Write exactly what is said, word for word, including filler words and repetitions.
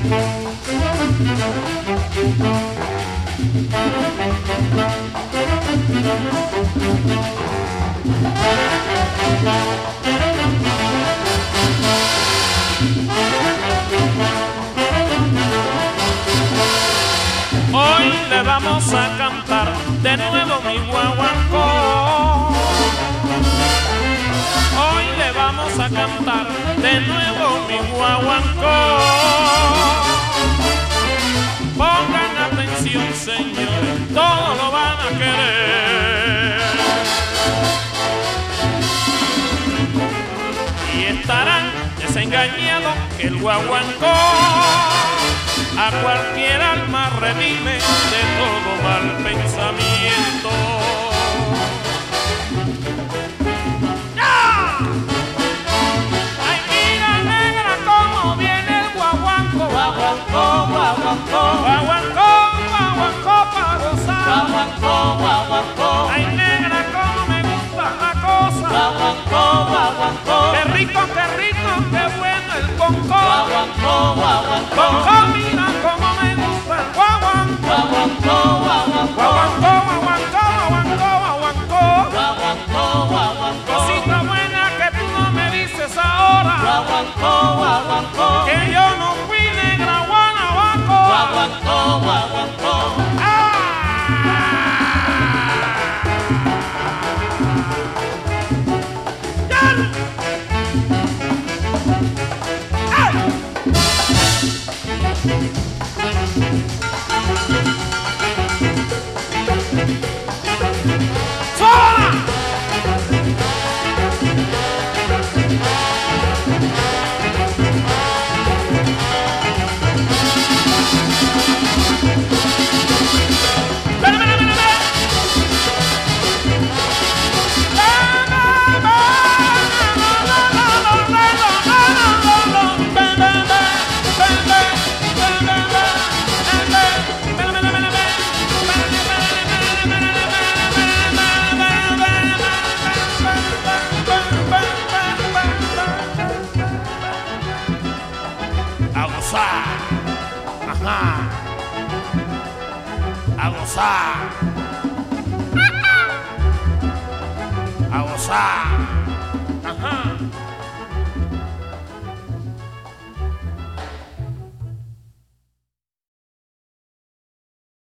Hoy le vamos a cantar de nuevo mi guaguancó. Hoy le vamos a cantar de nuevo mi guaguancó. Pongan atención, señores, todos lo van a querer. Y estarán desengañados que el guaguancó a cualquier alma redime de todo mal pensamiento. ¡Ya! ¡Ay, mira, negra, cómo viene el guaguancó! Guaguancó, guaguancó, guaguancó, guaguancó para gozar. Guaguancó, guaguancó. Ay, negra, cómo me gusta la cosa. Guaguancó, guaguancó. Qué rico, qué rico, qué bueno el concó. Guaguancó, guaguancó. Concó, mira cómo me gusta el guaguancó. Guaguancó, guaguancó. Guaguancó, guaguancó, guaguancó, guaguancó. Guaguancó, cosita buena que tú no me dices ahora. Guaguancó, guaguancó. Que yo no fui negra guanabaco. Guaguancó, guaguancó. A gozar, ajá, a gozar, a gozar.